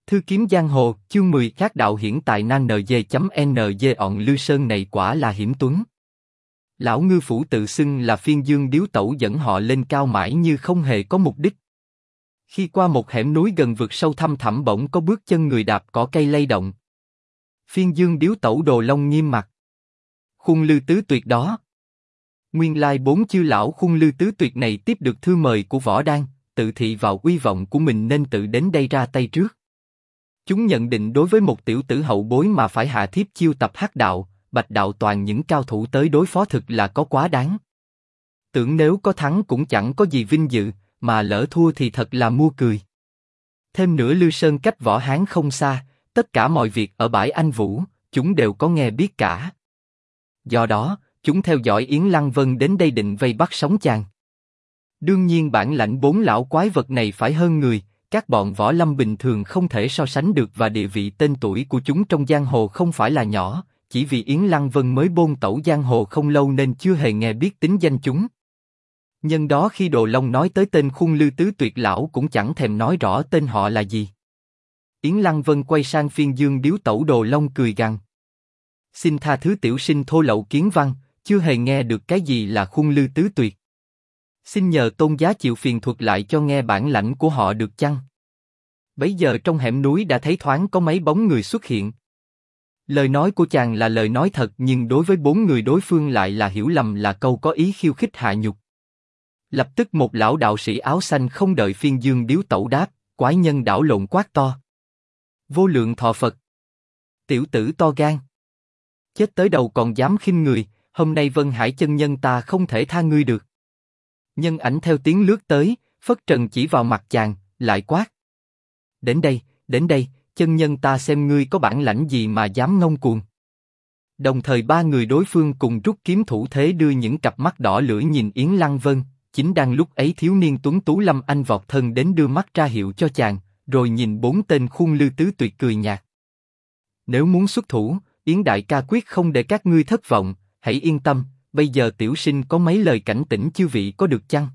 Thư kiếm giang hồ, chương 10 khác đạo hiển tài nan NG.NG ọn Lư Sơn này quả là hiểm tuấn. Lão ngư phủ tự xưng là phiên dương điếu tẩu dẫn họ lên cao mãi như không hề có mục đích. Khi qua một hẻm núi gần vực sâu thăm thẳm bỗng có bước chân người đạp cỏ cây lay động. Phiên dương điếu tẩu Đồ Long nghiêm mặt. Khung Lư Tứ Tuyệt đó. Nguyên lai bốn chư lão Khung Lư Tứ Tuyệt này tiếp được thư mời của Võ Đan, tự thị vào uy vọng của mình nên tự đến đây ra tay trước. Chúng nhận định đối với một tiểu tử hậu bối mà phải hạ thiếp chiêu tập hắc đạo, bạch đạo toàn những cao thủ tới đối phó thực là có quá đáng. Tưởng nếu có thắng cũng chẳng có gì vinh dự, mà lỡ thua thì thật là mua cười. Thêm nữa Lư Sơn cách Võ Hán không xa, tất cả mọi việc ở bãi Anh Vũ, chúng đều có nghe biết cả. Do đó, chúng theo dõi Yến Lăng Vân đến đây định vây bắt sống chàng. Đương nhiên bản lãnh bốn lão quái vật này phải hơn người, các bọn võ lâm bình thường không thể so sánh được và địa vị tên tuổi của chúng trong giang hồ không phải là nhỏ, chỉ vì Yến Lăng Vân mới bôn tẩu giang hồ không lâu nên chưa hề nghe biết tính danh chúng. Nhân đó khi Đồ Long nói tới tên Khung Lư Tứ Tuyệt lão cũng chẳng thèm nói rõ tên họ là gì. Yến Lăng Vân quay sang phiên dương điếu tẩu Đồ Long cười gằn. Xin tha thứ tiểu sinh thô lậu kiến văn, chưa hề nghe được cái gì là Khung Lư Tứ Tuyệt. Xin nhờ tôn giá chịu phiền thuật lại cho nghe bản lãnh của họ được chăng? Bấy giờ trong hẻm núi đã thấy thoáng có mấy bóng người xuất hiện. Lời nói của chàng là lời nói thật nhưng đối với bốn người đối phương lại là hiểu lầm là câu có ý khiêu khích hạ nhục. Lập tức một lão đạo sĩ áo xanh không đợi phiên dương điếu tẩu đáp, quái nhân đảo lộn quát to. Vô lượng thọ Phật! Tiểu tử to gan! Chết tới đầu còn dám khinh người, hôm nay Vân Hải chân nhân ta không thể tha ngươi được. Nhân ảnh theo tiếng lướt tới, phất trần chỉ vào mặt chàng, lại quát. Đến đây, chân nhân ta xem ngươi có bản lãnh gì mà dám ngông cuồng. Đồng thời ba người đối phương cùng rút kiếm thủ thế đưa những cặp mắt đỏ lửa nhìn Yến Lăng Vân, chính đang lúc ấy thiếu niên tuấn tú Lâm Anh vọt thân đến đưa mắt ra hiệu cho chàng, rồi nhìn bốn tên Khung Lư Tứ Tuyệt cười nhạt. Nếu muốn xuất thủ, Yến đại ca quyết không để các ngươi thất vọng, hãy yên tâm, bây giờ tiểu sinh có mấy lời cảnh tỉnh chư vị có được chăng?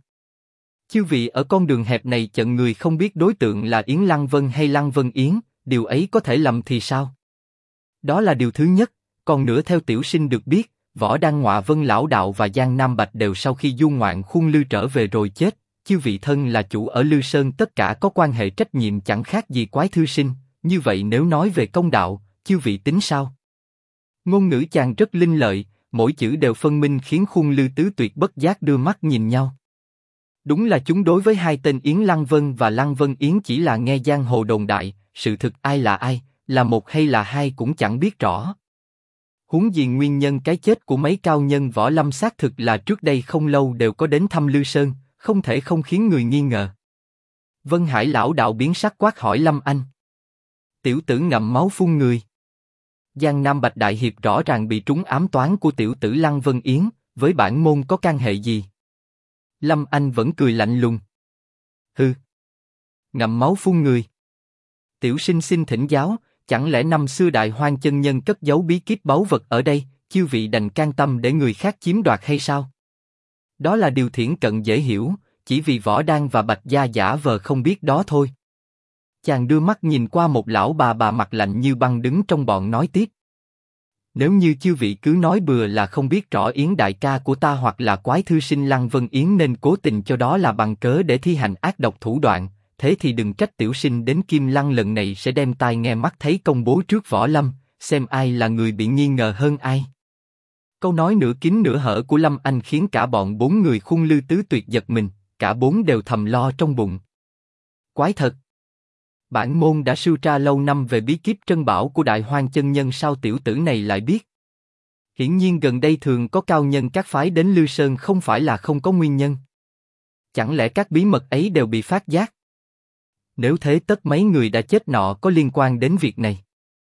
Chư vị ở con đường hẹp này chận người không biết đối tượng là Yến Lăng Vân hay Lăng Vân Yến, điều ấy có thể lầm thì sao? Đó là điều thứ nhất, còn nữa theo tiểu sinh được biết, Võ Đan Ngọa Vân lão đạo và Giang Nam Bạch đều sau khi du ngoạn Khung Lư trở về rồi chết, chư vị thân là chủ ở Lư Sơn tất cả có quan hệ trách nhiệm chẳng khác gì quái thư sinh, như vậy nếu nói về công đạo, chư vị tính sao? Ngôn ngữ chàng rất linh lợi, mỗi chữ đều phân minh khiến Khung Lư Tứ Tuyệt bất giác đưa mắt nhìn nhau. Đúng là chúng đối với hai tên Yến Lăng Vân và Lăng Vân Yến chỉ là nghe giang hồ đồn đại, sự thực ai, là một hay là hai cũng chẳng biết rõ. Huống gì nguyên nhân cái chết của mấy cao nhân võ lâm xác thực là trước đây không lâu đều có đến thăm Lư Sơn, không thể không khiến người nghi ngờ. Vân Hải lão đạo biến sắc quát hỏi Lâm Anh. Tiểu tử ngậm máu phun người. Giang Nam Bạch đại hiệp rõ ràng bị trúng ám toán của tiểu tử Lăng Vân Yến, với bản môn có can hệ gì? Lâm Anh vẫn cười lạnh lùng. Hừ. Ngậm máu phun người. Tiểu sinh xin thỉnh giáo, chẳng lẽ năm xưa Đại Hoang chân nhân cất giấu bí kíp báu vật ở đây, chư vị đành can tâm để người khác chiếm đoạt hay sao? Đó là điều thiển cận dễ hiểu, chỉ vì Võ Đan và Bạch Gia giả vờ không biết đó thôi. Chàng đưa mắt nhìn qua một lão bà mặt lạnh như băng đứng trong bọn nói tiếp. Nếu như chư vị cứ nói bừa là không biết rõ Yến đại ca của ta hoặc là quái thư sinh Lăng Vân Yến nên cố tình cho đó là bằng cớ để thi hành ác độc thủ đoạn, thế thì đừng trách tiểu sinh đến Kim Lăng lần này sẽ đem tai nghe mắt thấy công bố trước võ lâm, xem ai là người bị nghi ngờ hơn ai. Câu nói nửa kín nửa hở của Lâm Anh khiến cả bọn bốn người Khung Lư Tứ Tuyệt giật mình, cả bốn đều thầm lo trong bụng. Quái thật! Bản môn đã sưu tra lâu năm về bí kíp trân bảo của Đại Hoang chân nhân sao tiểu tử này lại biết? Hiển nhiên gần đây thường có cao nhân các phái đến Lư Sơn không phải là không có nguyên nhân. Chẳng lẽ các bí mật ấy đều bị phát giác? Nếu thế tất mấy người đã chết nọ có liên quan đến việc này.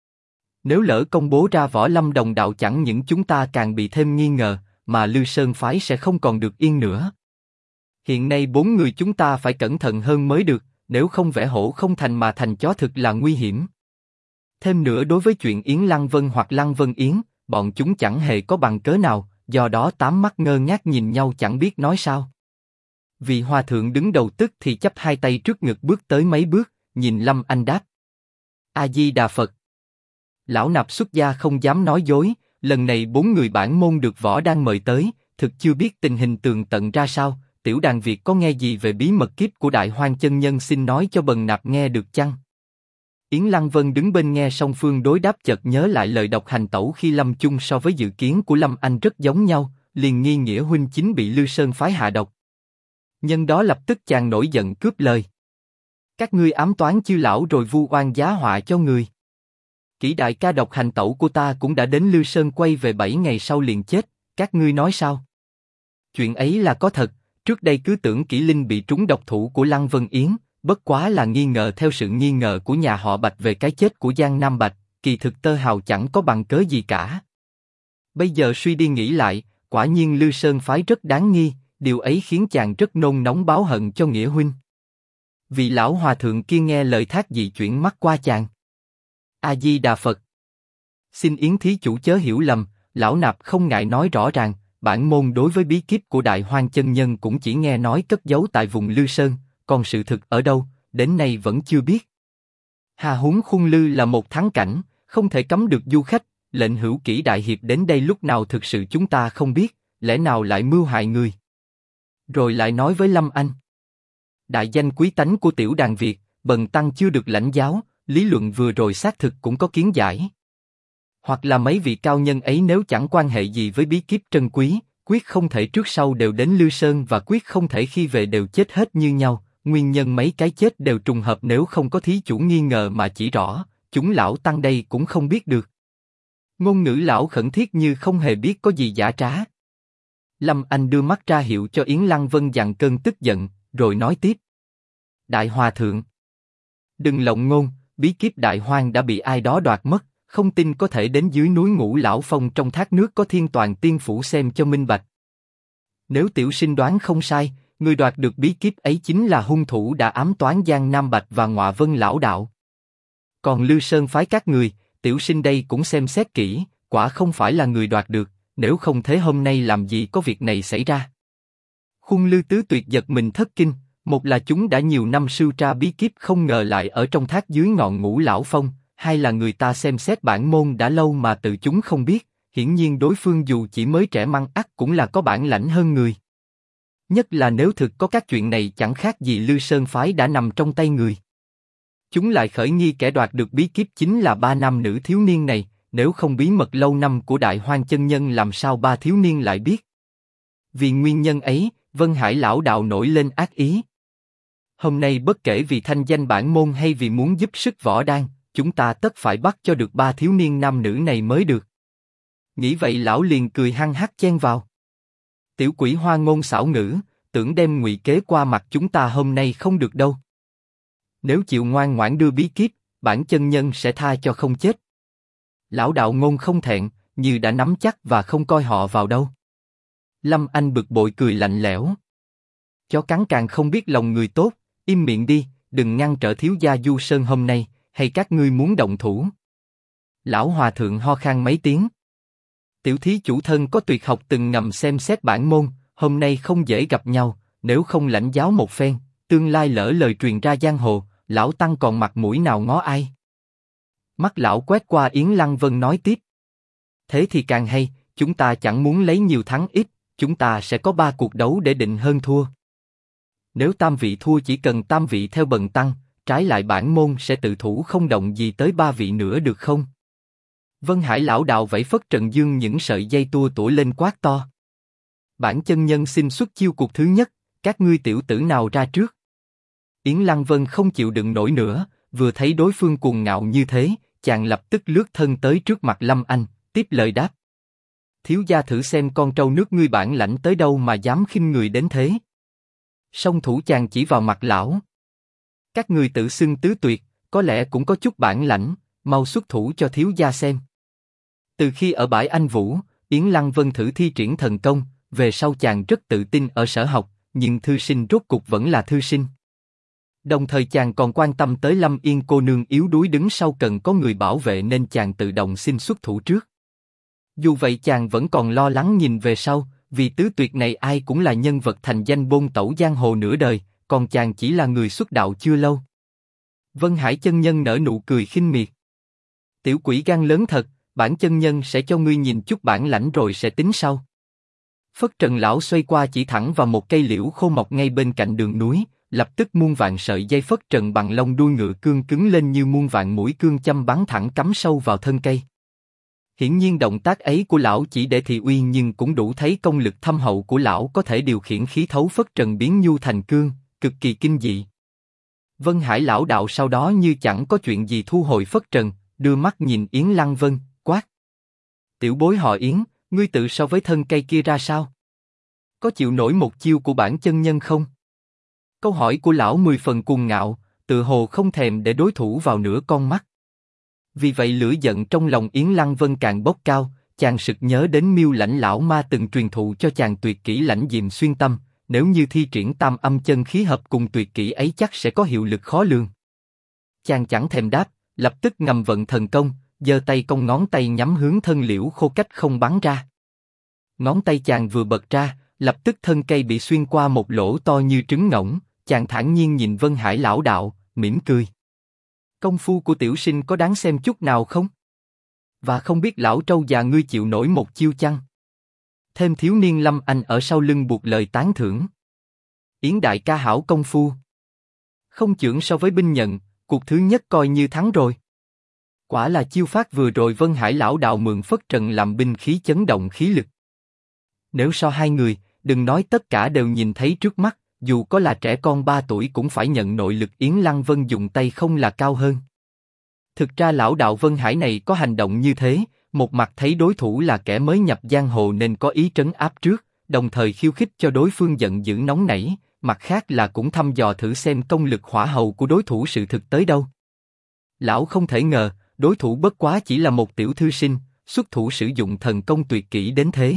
Nếu lỡ công bố ra võ lâm đồng đạo chẳng những chúng ta càng bị thêm nghi ngờ, mà Lư Sơn phái sẽ không còn được yên nữa. Hiện nay bốn người chúng ta phải cẩn thận hơn mới được, nếu không vẽ hổ không thành mà thành chó thực là nguy hiểm. Thêm nữa đối với chuyện Yến Lăng Vân hoặc Lăng Vân Yến, bọn chúng chẳng hề có bằng cớ nào, do đó tám mắt ngơ ngác nhìn nhau chẳng biết nói sao. Vị hòa thượng đứng đầu tức thì chắp hai tay trước ngực bước tới mấy bước, nhìn Lâm Anh đáp. A Di Đà Phật. Lão Nạp xuất gia không dám nói dối, lần này 4 người bản môn được Võ Đan mời tới, thực chưa biết tình hình tường tận ra sao. Tiểu đàn Việt có nghe gì về bí mật kiếp của Đại Hoang chân nhân, xin nói cho Bần Nạp nghe được chăng? Yến Lăng Vân đứng bên nghe song phương đối đáp, chợt nhớ lại lời độc hành tẩu khi lâm chung so với dự kiến của Lâm Anh rất giống nhau, liền nghi nghĩa huynh chính bị Lư Sơn phái hạ độc. Nhân đó lập tức chàng nổi giận cướp lời. Các ngươi ám toán chư lão rồi vu oan giá họa cho người. Kỷ đại ca độc hành tẩu của ta cũng đã đến Lư Sơn, quay về 7 ngày sau liền chết, các ngươi nói sao? Chuyện ấy là có thật. Trước đây cứ tưởng Kỷ Linh bị trúng độc thủ của Lăng Vân Yến, bất quá là nghi ngờ theo sự nghi ngờ của nhà họ Bạch về cái chết của Giang Nam Bạch, kỳ thực tơ hào chẳng có bằng cớ gì cả. Bây giờ suy đi nghĩ lại, quả nhiên Lư Sơn phái rất đáng nghi, điều ấy khiến chàng rất nôn nóng báo hận cho Nghĩa huynh. Vị lão hòa thượng kia nghe lời thác dị chuyển mắt qua chàng. A Di Đà Phật. Xin Yến thí chủ chớ hiểu lầm, lão nạp không ngại nói rõ ràng. Bản môn đối với bí kíp của Đại Hoang chân nhân cũng chỉ nghe nói cất giấu tại vùng Lư Sơn, còn sự thực ở đâu, đến nay vẫn chưa biết. Hà huống Khung Lư là một thắng cảnh, không thể cấm được du khách, lệnh Hữu Kỷ đại hiệp đến đây lúc nào thực sự chúng ta không biết, lẽ nào lại mưu hại người. Rồi lại nói với Lâm Anh. Đại danh quý tánh của tiểu đàn Việt, bần tăng chưa được lãnh giáo, lý luận vừa rồi xác thực cũng có kiến giải. Hoặc là mấy vị cao nhân ấy nếu chẳng quan hệ gì với bí kíp trân quý, quyết không thể trước sau đều đến Lư Sơn, và quyết không thể khi về đều chết hết như nhau. Nguyên nhân mấy cái chết đều trùng hợp, nếu không có thí chủ nghi ngờ mà chỉ rõ, chúng lão tăng đây cũng không biết được. Ngôn ngữ lão khẩn thiết như không hề biết có gì giả trá. Lâm Anh đưa mắt ra hiệu cho Yến Lăng Vân dằn cơn tức giận, rồi nói tiếp. Đại Hòa Thượng, đừng lộng ngôn, bí kíp Đại Hoang đã bị ai đó đoạt mất. Không tin có thể đến dưới núi Ngũ Lão Phong trong thác nước có Thiên Toàn Tiên Phủ xem cho minh bạch. Nếu tiểu sinh đoán không sai, người đoạt được bí kíp ấy chính là hung thủ đã ám toán Giang Nam Bạch và Ngọa Vân Lão Đạo. Còn Lư Sơn phái các người, tiểu sinh đây cũng xem xét kỹ, quả không phải là người đoạt được, nếu không thế hôm nay làm gì có việc này xảy ra. Khung Lư Tứ Tuyệt giật mình thất kinh, một là chúng đã nhiều năm sưu tra bí kíp không ngờ lại ở trong thác dưới ngọn Ngũ Lão Phong. Hai là người ta xem xét bản môn đã lâu mà tự chúng không biết, hiển nhiên đối phương dù chỉ mới trẻ măng ắt cũng là có bản lãnh hơn người. Nhất là nếu thực có các chuyện này chẳng khác gì Lư Sơn phái đã nằm trong tay người. Chúng lại khởi nghi kẻ đoạt được bí kíp chính là 3 nam nữ thiếu niên này, nếu không bí mật lâu năm của Đại Hoang chân nhân làm sao 3 thiếu niên lại biết. Vì nguyên nhân ấy, Vân Hải Lão Đạo nổi lên ác ý. Hôm nay bất kể vì thanh danh bản môn hay vì muốn giúp sức Võ Đan, chúng ta tất phải bắt cho được 3 thiếu niên nam nữ này mới được. Nghĩ vậy lão liền cười hăng hắc chen vào. Tiểu quỷ hoa ngôn xảo ngữ, tưởng đem ngụy kế qua mặt chúng ta hôm nay không được đâu. Nếu chịu ngoan ngoãn đưa bí kíp, bản chân nhân sẽ tha cho không chết. Lão đạo ngôn không thẹn, như đã nắm chắc và không coi họ vào đâu. Lâm Anh bực bội cười lạnh lẽo. Chó cắn càng không biết lòng người tốt, im miệng đi, đừng ngăn trở thiếu gia Du Sơn hôm nay. Hay các ngươi muốn động thủ? Lão hòa thượng ho khan mấy tiếng. Tiểu thí chủ thân có tuyệt học từng ngầm xem xét bản môn, hôm nay không dễ gặp nhau, nếu không lãnh giáo một phen, tương lai lỡ lời truyền ra giang hồ, lão tăng còn mặt mũi nào ngó ai? Mắt lão quét qua Yến Lăng Vân nói tiếp. Thế thì càng hay, chúng ta chẳng muốn lấy nhiều thắng ít, chúng ta sẽ có 3 cuộc đấu để định hơn thua. Nếu tam vị thua chỉ cần tam vị theo bần tăng, trái lại bản môn sẽ tự thủ không động gì tới 3 vị nữa được không? Vân Hải Lão Đạo vẫy phất trần dương những sợi dây tua tủa lên quát to. Bản chân nhân xin xuất chiêu cuộc thứ nhất, các ngươi tiểu tử nào ra trước? Yến Lăng Vân không chịu đựng nổi nữa, vừa thấy đối phương cuồng ngạo như thế, chàng lập tức lướt thân tới trước mặt Lâm Anh, tiếp lời đáp. Thiếu gia thử xem con trâu nước ngươi bản lãnh tới đâu mà dám khinh người đến thế. Song thủ chàng chỉ vào mặt lão. Các người tự xưng tứ tuyệt, có lẽ cũng có chút bản lãnh, mau xuất thủ cho thiếu gia xem. Từ khi ở bãi Anh Vũ, Yến Lăng Vân thử thi triển thần công, về sau chàng rất tự tin ở sở học, nhưng thư sinh rốt cục vẫn là thư sinh. Đồng thời chàng còn quan tâm tới Lâm Yên cô nương yếu đuối đứng sau cần có người bảo vệ nên chàng tự động xin xuất thủ trước. Dù vậy chàng vẫn còn lo lắng nhìn về sau, vì tứ tuyệt này ai cũng là nhân vật thành danh bôn tẩu giang hồ nửa đời, còn chàng chỉ là người xuất đạo chưa lâu. Vân Hải chân nhân nở nụ cười khinh miệt. Tiểu quỷ gan lớn thật, bản chân nhân sẽ cho ngươi nhìn chút bản lãnh rồi sẽ tính sau. Phất Trần lão xoay qua chỉ thẳng vào một cây liễu khô mọc ngay bên cạnh đường núi, lập tức muôn vạn sợi dây phất trần bằng lông đuôi ngựa cương cứng lên như muôn vạn mũi cương châm bắn thẳng cắm sâu vào thân cây. Hiển nhiên động tác ấy của lão chỉ để thị uy nhưng cũng đủ thấy công lực thâm hậu của lão có thể điều khiển khí thấu phất trần biến nhu thành cương, cực kỳ kinh dị. Vân Hải lão đạo sau đó như chẳng có chuyện gì thu hồi phất trần, đưa mắt nhìn Yến Lăng Vân, quát: Tiểu bối họ Yến, ngươi tự so với thân cây kia ra sao? Có chịu nổi một chiêu của bản chân nhân không? Câu hỏi của lão 10 phần cuồng ngạo, tự hồ không thèm để đối thủ vào nửa con mắt. Vì vậy lửa giận trong lòng Yến Lăng Vân càng bốc cao, chàng sực nhớ đến Miêu Lãnh lão ma từng truyền thụ cho chàng tuyệt kỹ Lãnh Diệm Xuyên Tâm, nếu như thi triển tam âm chân khí hợp cùng tuyệt kỹ ấy chắc sẽ có hiệu lực khó lường. Chàng chẳng thèm đáp, lập tức ngầm vận thần công, giơ tay cong ngón tay nhắm hướng thân liễu khô cách không bắn ra. Ngón tay chàng vừa bật ra, lập tức thân cây bị xuyên qua một lỗ to như trứng ngỗng. Chàng thản nhiên nhìn Vân Hải lão đạo, mỉm cười. Công phu của tiểu sinh có đáng xem chút nào không? Và không biết lão trâu già ngươi chịu nổi một chiêu chăng? Thêm thiếu niên Lâm Anh ở sau lưng buộc lời tán thưởng. Yến đại ca hảo công phu. Không chưởng so với binh nhận, cuộc thứ nhất coi như thắng rồi. Quả là chiêu phát vừa rồi Vân Hải lão đạo mượn phất trần làm binh khí chấn động khí lực. Nếu so hai người, đừng nói tất cả đều nhìn thấy trước mắt, dù có là trẻ con 3 tuổi cũng phải nhận nội lực Yến Lăng Vân dùng tay không là cao hơn. Thực ra lão đạo Vân Hải này có hành động như thế, một mặt thấy đối thủ là kẻ mới nhập giang hồ nên có ý trấn áp trước, đồng thời khiêu khích cho đối phương giận dữ nóng nảy, mặt khác là cũng thăm dò thử xem công lực hỏa hầu của đối thủ sự thực tới đâu. Lão không thể ngờ, đối thủ bất quá chỉ là một tiểu thư sinh, xuất thủ sử dụng thần công tuyệt kỹ đến thế.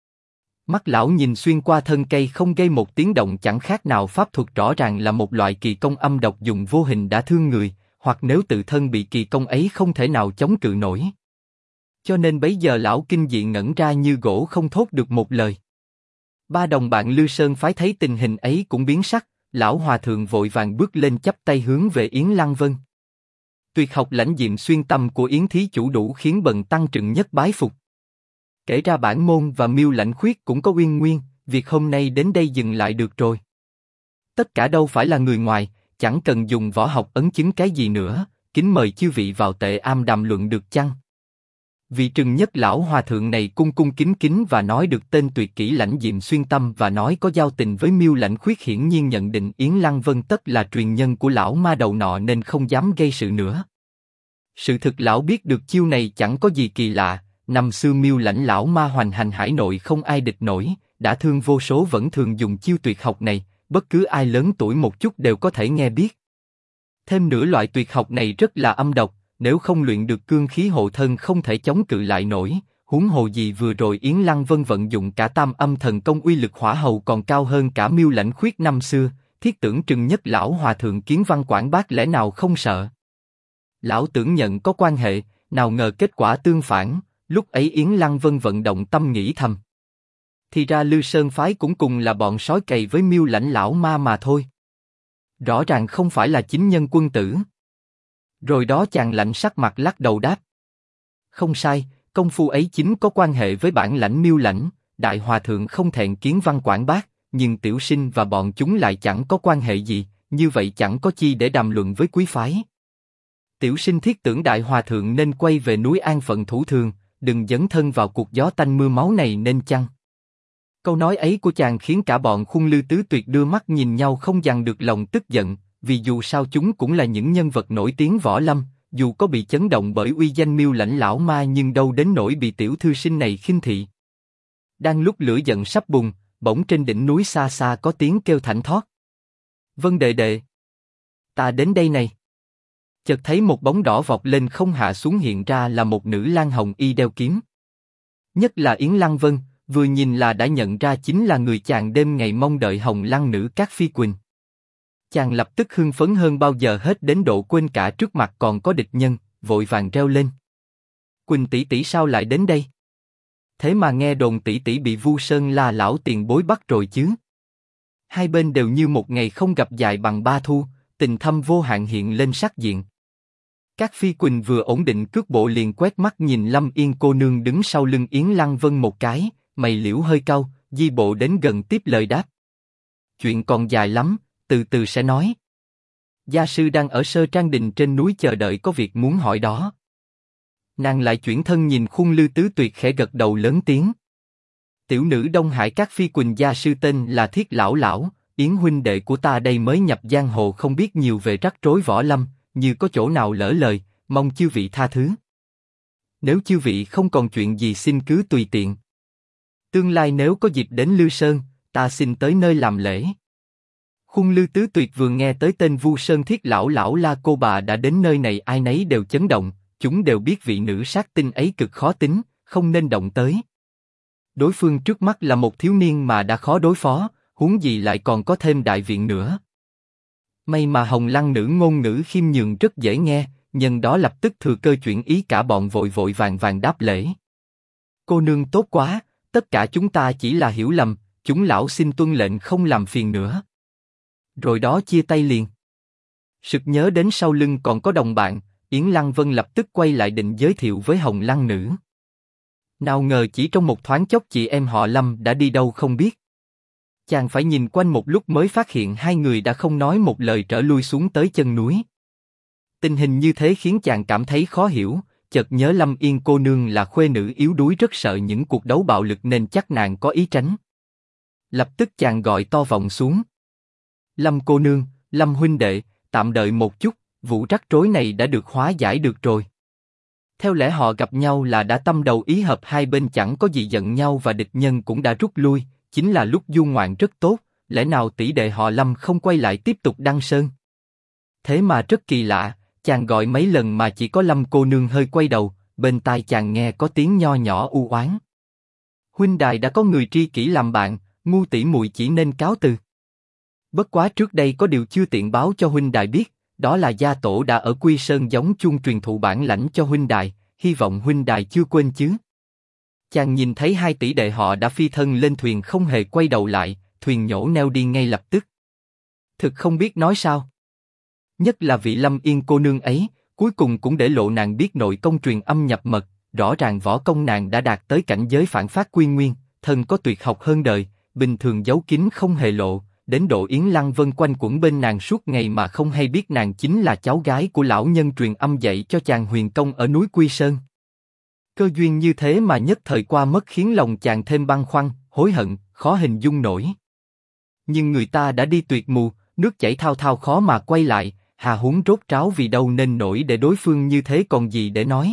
Mắt lão nhìn xuyên qua thân cây không gây một tiếng động chẳng khác nào pháp thuật rõ ràng là một loại kỳ công âm độc dùng vô hình đã thương người, hoặc nếu tự thân bị kỳ công ấy không thể nào chống cự nổi. Cho nên bấy giờ lão kinh dị ngẩn ra như gỗ không thốt được một lời. Ba đồng bạn Lư Sơn phái thấy tình hình ấy cũng biến sắc, lão hòa thượng vội vàng bước lên chắp tay hướng về Yến Lăng Vân. Tuyệt học Lãnh Diệm Xuyên Tâm của Yến thí chủ đủ khiến bần tăng Trừng Nhất bái phục. Kể ra bản môn và Miêu Lãnh Khuyết cũng có uyên nguyên, việc hôm nay đến đây dừng lại được rồi. Tất cả đâu phải là người ngoài, chẳng cần dùng võ học ấn chứng cái gì nữa, kính mời chư vị vào tệ am đàm luận được chăng? Vị Trừng Nhất lão hòa thượng này cung cung kính kính và nói được tên tuyệt kỹ Lãnh Diệm Xuyên Tâm và nói có giao tình với Miêu Lãnh Khuyết hiển nhiên nhận định Yến Lăng Vân tất là truyền nhân của lão ma đầu nọ nên không dám gây sự nữa. Sự thực lão biết được chiêu này chẳng có gì kỳ lạ. Năm xưa Miêu Lãnh lão ma hoành hành hải nội không ai địch nổi, đã thương vô số vẫn thường dùng chiêu tuyệt học này, bất cứ ai lớn tuổi một chút đều có thể nghe biết. Thêm nữa loại tuyệt học này rất là âm độc, nếu không luyện được cương khí hộ thân không thể chống cự lại nổi, huống hồ gì vừa rồi Yến Lăng Vân vận dụng cả tam âm thần công uy lực hỏa hầu còn cao hơn cả Miêu Lãnh Khuyết năm xưa, thiết tưởng Trừng Nhất lão hòa thượng kiến văn quảng bác lẽ nào không sợ. Lão tưởng nhận có quan hệ, nào ngờ kết quả tương phản. Lúc ấy Yến Lăng Vân vận động tâm nghĩ thầm. Thì ra Lư Sơn phái cũng cùng là bọn sói cày với Miêu Lãnh lão ma mà thôi. Rõ ràng không phải là chính nhân quân tử. Rồi đó chàng lạnh sắc mặt lắc đầu đáp. Không sai, công phu ấy chính có quan hệ với bản lãnh Miêu Lãnh, đại hòa thượng không thẹn kiến văn quảng bác, nhưng tiểu sinh và bọn chúng lại chẳng có quan hệ gì, như vậy chẳng có chi để đàm luận với quý phái. Tiểu sinh thiết tưởng đại hòa thượng nên quay về núi an phận thủ thường, đừng dấn thân vào cuộc gió tanh mưa máu này nên chăng? Câu nói ấy của chàng khiến cả bọn Khung Lư Tứ Tuyệt đưa mắt nhìn nhau không dằn được lòng tức giận, vì dù sao chúng cũng là những nhân vật nổi tiếng võ lâm, dù có bị chấn động bởi uy danh Miêu Lãnh lão ma nhưng đâu đến nỗi bị tiểu thư sinh này khinh thị. Đang lúc lửa giận sắp bùng, bỗng trên đỉnh núi xa xa có tiếng kêu thảnh thót. Vân đệ đệ, ta đến đây này. Chợt thấy một bóng đỏ vọt lên không hạ xuống hiện ra là một nữ lang hồng y đeo kiếm. Nhất là Yến Lăng Vân, vừa nhìn là đã nhận ra chính là người chàng đêm ngày mong đợi Hồng Lăng nữ Cát Phi Quỳnh. Chàng lập tức hưng phấn hơn bao giờ hết đến độ quên cả trước mặt còn có địch nhân, vội vàng reo lên. Quỳnh tỷ tỷ sao lại đến đây? Thế mà nghe đồn tỷ tỷ bị Vu Sơn La lão tiền bối bắt rồi chứ? Hai bên đều như một ngày không gặp dài bằng ba thu. tình thâm vô hạn hiện lên sắc diện. Các Phi Quỳnh vừa ổn định cước bộ liền quét mắt nhìn Lâm Yên cô nương đứng sau lưng Yến Lăng Vân một cái, mày liễu hơi cau, di bộ đến gần tiếp lời đáp. Chuyện còn dài lắm, từ từ sẽ nói. Gia sư đang ở Sơ Trang Đình trên núi chờ đợi có việc muốn hỏi đó. Nàng lại chuyển thân nhìn Khung Lư Tứ Tuyệt khẽ gật đầu lớn tiếng. Tiểu nữ Đông Hải các Phi Quỳnh gia sư tên là Thiết Lão Lão, Yến huynh đệ của ta đây mới nhập giang hồ không biết nhiều về rắc rối võ lâm, như có chỗ nào lỡ lời, mong chư vị tha thứ. Nếu chư vị không còn chuyện gì xin cứ tùy tiện. Tương lai nếu có dịp đến Lư Sơn, ta xin tới nơi làm lễ. Khung Lư Tứ Tuyệt vừa nghe tới tên Vu Sơn Thiết Lão Lão La Cô Bà đã đến nơi này, ai nấy đều chấn động, chúng đều biết vị nữ sát tinh ấy cực khó tính, không nên động tới. Đối phương trước mắt là một thiếu niên mà đã khó đối phó, huống gì lại còn có thêm đại viện nữa. May mà Hồng Lăng nữ ngôn ngữ khiêm nhường rất dễ nghe, nhân đó lập tức thừa cơ chuyển ý, cả bọn vội vội vàng vàng đáp lễ. Cô nương tốt quá, tất cả chúng ta chỉ là hiểu lầm, chúng lão xin tuân lệnh không làm phiền nữa. Rồi đó chia tay liền. Sực nhớ đến sau lưng còn có đồng bạn, Yến Lăng Vân lập tức quay lại định giới thiệu với Hồng Lăng nữ. Nào ngờ chỉ trong một thoáng chốc chị em họ Lâm đã đi đâu không biết. Chàng phải nhìn quanh một lúc mới phát hiện hai người đã không nói một lời trở lui xuống tới chân núi. Tình hình như thế khiến chàng cảm thấy khó hiểu, chợt nhớ Lâm Yên cô nương là khuê nữ yếu đuối rất sợ những cuộc đấu bạo lực nên chắc nàng có ý tránh. Lập tức chàng gọi to vọng xuống. Lâm cô nương, Lâm huynh đệ, tạm đợi một chút, vụ rắc rối này đã được hóa giải được rồi. Theo lẽ họ gặp nhau là đã tâm đầu ý hợp, hai bên chẳng có gì giận nhau và địch nhân cũng đã rút lui, chính là lúc du ngoạn rất tốt, lẽ nào tỷ đệ họ Lâm không quay lại tiếp tục đăng sơn? Thế mà rất kỳ lạ, chàng gọi mấy lần mà chỉ có Lâm cô nương hơi quay đầu, bên tai chàng nghe có tiếng nho nhỏ u oán. Huynh đài đã có người tri kỷ làm bạn, ngu tỷ muội chỉ nên cáo từ. Bất quá trước đây có điều chưa tiện báo cho huynh đài biết, đó là gia tổ đã ở Quy Sơn giống chuông truyền thụ bản lãnh cho huynh đài, hy vọng huynh đài chưa quên chứ. Chàng nhìn thấy hai tỷ đệ họ đã phi thân lên thuyền không hề quay đầu lại, thuyền nhổ neo đi ngay lập tức. Thực không biết nói sao. Nhất là vị Lâm Yên cô nương ấy, cuối cùng cũng để lộ nàng biết nội công truyền âm nhập mật, rõ ràng võ công nàng đã đạt tới cảnh giới phản phát quy nguyên, thân có tuyệt học hơn đời, bình thường giấu kín không hề lộ, đến độ Yến Lăng Vân quanh quẩn bên nàng suốt ngày mà không hay biết nàng chính là cháu gái của lão nhân truyền âm dạy cho chàng huyền công ở núi Quy Sơn. Cơ duyên như thế mà nhất thời qua mất khiến lòng chàng thêm băn khoăn, hối hận, khó hình dung nổi. Nhưng người ta đã đi tuyệt mù, nước chảy thao thao khó mà quay lại, hà huống rốt ráo vì đâu nên nổi để đối phương như thế còn gì để nói.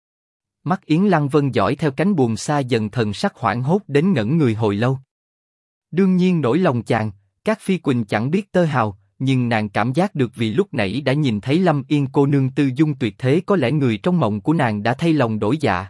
Mắt Yến Lăng Vân dõi theo cánh buồm xa dần, thần sắc hoảng hốt đến ngẩn người hồi lâu. Đương nhiên nỗi lòng chàng, các Phi Quỳnh chẳng biết tơ hào, nhưng nàng cảm giác được vì lúc nãy đã nhìn thấy Lâm Yên cô nương tư dung tuyệt thế, có lẽ người trong mộng của nàng đã thay lòng đổi dạ.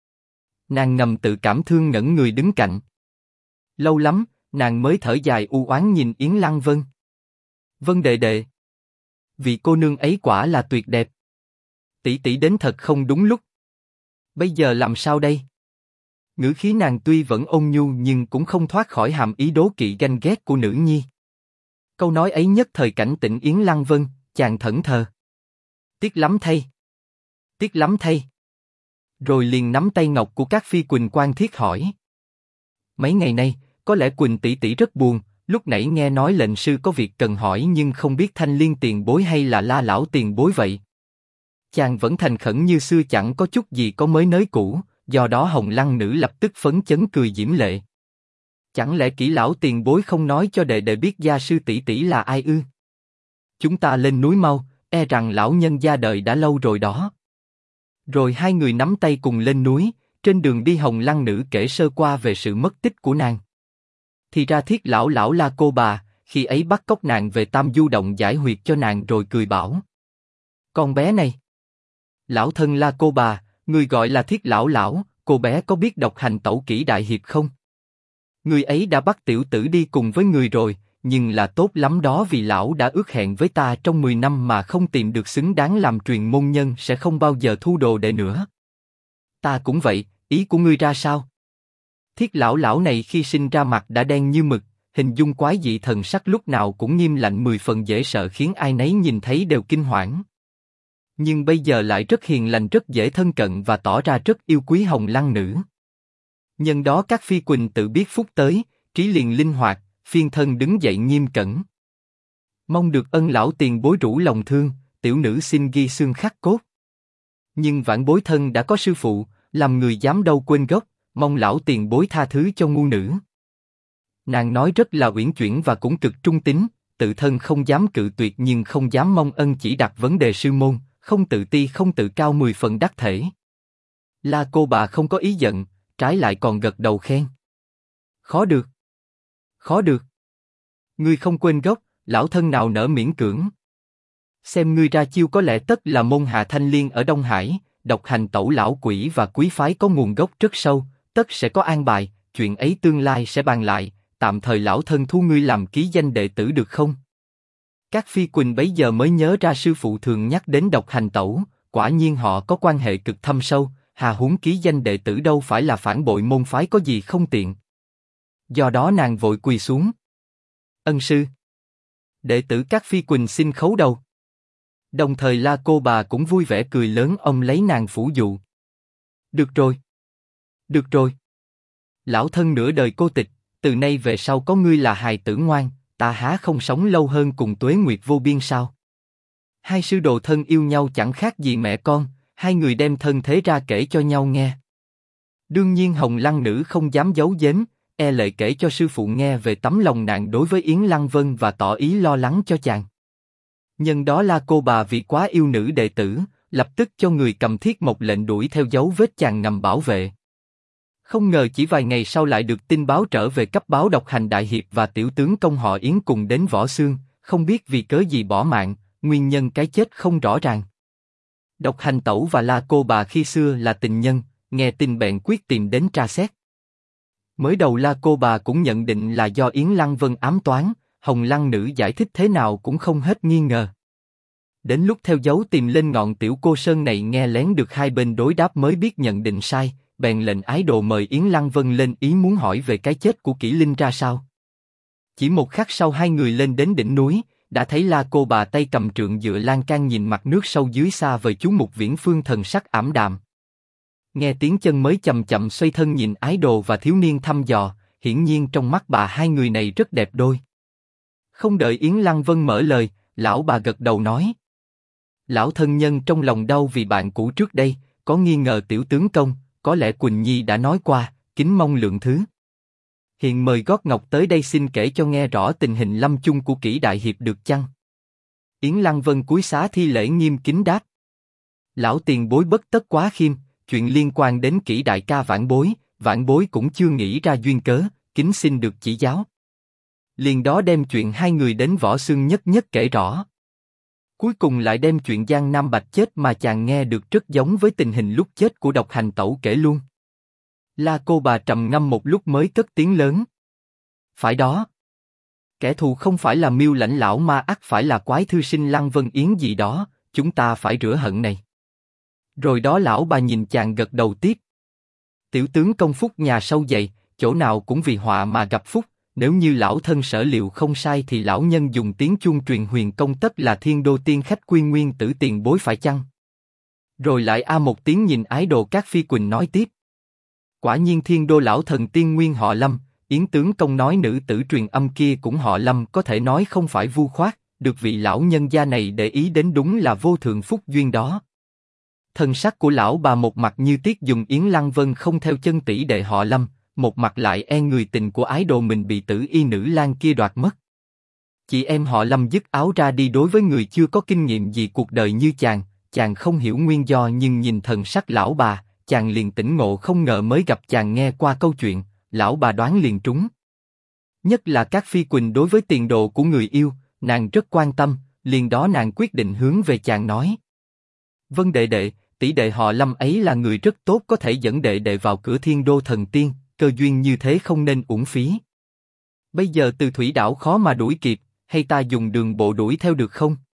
Nàng ngầm tự cảm thương ngẩn người đứng cạnh. Lâu lắm, nàng mới thở dài u oán nhìn Yến Lăng Vân. Vân đệ đệ, vị cô nương ấy quả là tuyệt đẹp. Tỷ tỷ đến thật không đúng lúc. Bây giờ làm sao đây? Ngữ khí nàng tuy vẫn ôn nhu nhưng cũng không thoát khỏi hàm ý đố kỵ ganh ghét của nữ nhi. Câu nói ấy nhất thời cảnh tỉnh Yến Lăng Vân, chàng thẫn thờ. Tiếc lắm thay. Tiếc lắm thay. Rồi liền nắm tay ngọc của các Phi Quỳnh quan thiết hỏi. Mấy ngày nay, có lẽ Quỳnh tỷ tỷ rất buồn, lúc nãy nghe nói lệnh sư có việc cần hỏi nhưng không biết Thanh Liên tiền bối hay là La lão tiền bối vậy. Chàng vẫn thành khẩn như xưa, chẳng có chút gì có mới nới cũ, do đó Hồng Lăng nữ lập tức phấn chấn cười diễm lệ. Chẳng lẽ Kỷ lão tiền bối không nói cho đệ đệ biết gia sư tỷ tỷ là ai ư? Chúng ta lên núi mau, e rằng lão nhân gia đợi đã lâu rồi đó. Rồi hai người nắm tay cùng lên núi, trên đường đi Hồng Lăng nữ kể sơ qua về sự mất tích của nàng. Thì ra Thiết lão lão La Cô Bà, khi ấy bắt cóc nàng về Tam Du Động giải huyệt cho nàng rồi cười bảo. Con bé này. Lão thân La Cô Bà, người gọi là Thiết lão lão, cô bé có biết độc hành tẩu kỹ đại hiệp không? Người ấy đã bắt tiểu tử đi cùng với người rồi, nhưng là tốt lắm đó vì lão đã ước hẹn với ta trong 10 năm mà không tìm được xứng đáng làm truyền môn nhân sẽ không bao giờ thu đồ đệ nữa. Ta cũng vậy, ý của ngươi ra sao? Thiết lão lão này khi sinh ra mặt đã đen như mực, hình dung quái dị thần sắc lúc nào cũng nghiêm lạnh 10 phần dễ sợ khiến ai nấy nhìn thấy đều kinh hoảng. Nhưng bây giờ lại rất hiền lành rất dễ thân cận và tỏ ra rất yêu quý Hồng Lăng Nữ. Nhân đó các phi quỳnh tự biết phúc tới, trí liền linh hoạt, phiên thân đứng dậy nghiêm cẩn. Mong được ân lão tiền bối rủ lòng thương, tiểu nữ xin ghi xương khắc cốt. Nhưng vãn bối thân đã có sư phụ, làm người dám đâu quên gốc, mong lão tiền bối tha thứ cho ngu nữ. Nàng nói rất là uyển chuyển và cũng cực trung tín, tự thân không dám cự tuyệt nhưng không dám mong ân chỉ đặt vấn đề sư môn, không tự ti không tự cao 10 phần đắc thể. La cô bà không có ý giận, trái lại còn gật đầu khen. Khó được. Khó được. Ngươi không quên gốc, lão thân nào nỡ miễn cưỡng. Xem ngươi ra chiêu có lẽ tất là môn hạ thanh liên ở Đông Hải, độc hành tẩu lão quỷ và quý phái có nguồn gốc rất sâu, tất sẽ có an bài, chuyện ấy tương lai sẽ bàn lại, tạm thời lão thân thu ngươi làm ký danh đệ tử được không? Các phi quỳnh bấy giờ mới nhớ ra sư phụ thường nhắc đến độc hành tẩu, quả nhiên họ có quan hệ cực thâm sâu, hà huống ký danh đệ tử đâu phải là phản bội môn phái có gì không tiện. Do đó nàng vội quỳ xuống. Ân sư. Đệ tử các phi quỳnh xin khấu đầu. Đồng thời La cô bà cũng vui vẻ cười lớn ôm lấy nàng phủ dụ. Được rồi. Được rồi. Lão thân nửa đời cô tịch, từ nay về sau có ngươi là hài tử ngoan, ta há không sống lâu hơn cùng tuế nguyệt vô biên sao? Hai sư đồ thân yêu nhau chẳng khác gì mẹ con, hai người đem thân thế ra kể cho nhau nghe. Đương nhiên Hồng Lăng Nữ không dám giấu giếm, e lệ kể cho sư phụ nghe về tấm lòng nàng đối với Yến Lăng Vân và tỏ ý lo lắng cho chàng. Nhân đó La cô bà vì quá yêu nữ đệ tử, lập tức cho người cầm thiết mộc lệnh đuổi theo dấu vết chàng ngầm bảo vệ. Không ngờ chỉ vài ngày sau lại được tin báo trở về cấp báo độc hành đại hiệp và tiểu tướng công họ Yến cùng đến Võ Xương, không biết vì cớ gì bỏ mạng, nguyên nhân cái chết không rõ ràng. Độc hành tẩu và La cô bà khi xưa là tình nhân, nghe tin bèn quyết tìm đến tra xét. Mới đầu La cô bà cũng nhận định là do Yến Lăng Vân ám toán, Hồng Lăng Nữ giải thích thế nào cũng không hết nghi ngờ. Đến lúc theo dấu tìm lên ngọn tiểu cô sơn này nghe lén được hai bên đối đáp mới biết nhận định sai, bèn lệnh ái đồ mời Yến Lăng Vân lên ý muốn hỏi về cái chết của Kỷ Linh ra sao. Chỉ một khắc sau hai người lên đến đỉnh núi, đã thấy La cô bà tay cầm trượng dựa lan can nhìn mặt nước sâu dưới xa vời chú Mục Viễn Phương thần sắc ảm đạm. Nghe tiếng chân mới chậm chậm xoay thân nhìn ái đồ và thiếu niên thăm dò, hiển nhiên trong mắt bà hai người này rất đẹp đôi. Không đợi Yến Lăng Vân mở lời, lão bà gật đầu nói: Lão thân nhân trong lòng đau vì bạn cũ trước đây, có nghi ngờ tiểu tướng công, có lẽ Quỳnh Nhi đã nói qua, kính mong lượng thứ. Hiện mời Gót Ngọc tới đây xin kể cho nghe rõ tình hình lâm chung của Kỷ đại hiệp được chăng? Yến Lăng Vân cúi xá thi lễ nghiêm kính đáp: Lão tiền bối bất tất quá khiêm, chuyện liên quan đến Kỷ đại ca vãn bối cũng chưa nghĩ ra duyên cớ, kính xin được chỉ giáo. Liền đó đem chuyện hai người đến Võ Xương nhất nhất kể rõ. Cuối cùng lại đem chuyện Giang Nam Bạch chết mà chàng nghe được rất giống với tình hình lúc chết của độc hành tẩu kể luôn. La cô bà trầm ngâm một lúc mới cất tiếng lớn: Phải đó. Kẻ thù không phải là Miêu Lãnh lão ma ắt phải là quái thư sinh Lăng Vân Yến gì đó, chúng ta phải rửa hận này. Rồi đó lão bà nhìn chàng gật đầu tiếp: Tiểu tướng công phúc nhà sâu dày, chỗ nào cũng vì họa mà gặp phúc. Nếu như lão thân sở liệu không sai thì lão nhân dùng tiếng chuông truyền huyền công tất là Thiên Đô tiên khách Quy Nguyên tử tiền bối phải chăng? Rồi lại một tiếng nhìn ái đồ các phi quỳnh nói tiếp: Quả nhiên Thiên Đô lão thần tiên nguyên họ Lâm, Yến tướng công nói nữ tử truyền âm kia cũng họ Lâm, có thể nói không phải vu khoác, được vị lão nhân gia này để ý đến đúng là vô thượng phúc duyên đó. Thần sắc của lão bà một mặt như tiếc dùng Yến Lăng Vân không theo chân tỷ đệ họ Lâm, một mặt lại e người tình của ái đồ mình bị tử y nữ lang kia đoạt mất. Chị em họ Lâm dứt áo ra đi. Đối với người chưa có kinh nghiệm gì cuộc đời như chàng không hiểu nguyên do, nhưng nhìn thần sắc lão bà, chàng liền tỉnh ngộ. Không ngờ mới gặp chàng nghe qua câu chuyện, lão bà đoán liền trúng. Nhất là các phi quỳnh đối với tiền đồ của người yêu, nàng rất quan tâm, liền đó nàng quyết định hướng về chàng nói: Vâng đệ đệ, tỷ đệ họ Lâm ấy là người rất tốt, có thể dẫn đệ đệ vào cửa Thiên Đô thần tiên, cơ duyên như thế không nên uổng phí. Bây giờ từ thủy đảo khó mà đuổi kịp, hay ta dùng đường bộ đuổi theo được không?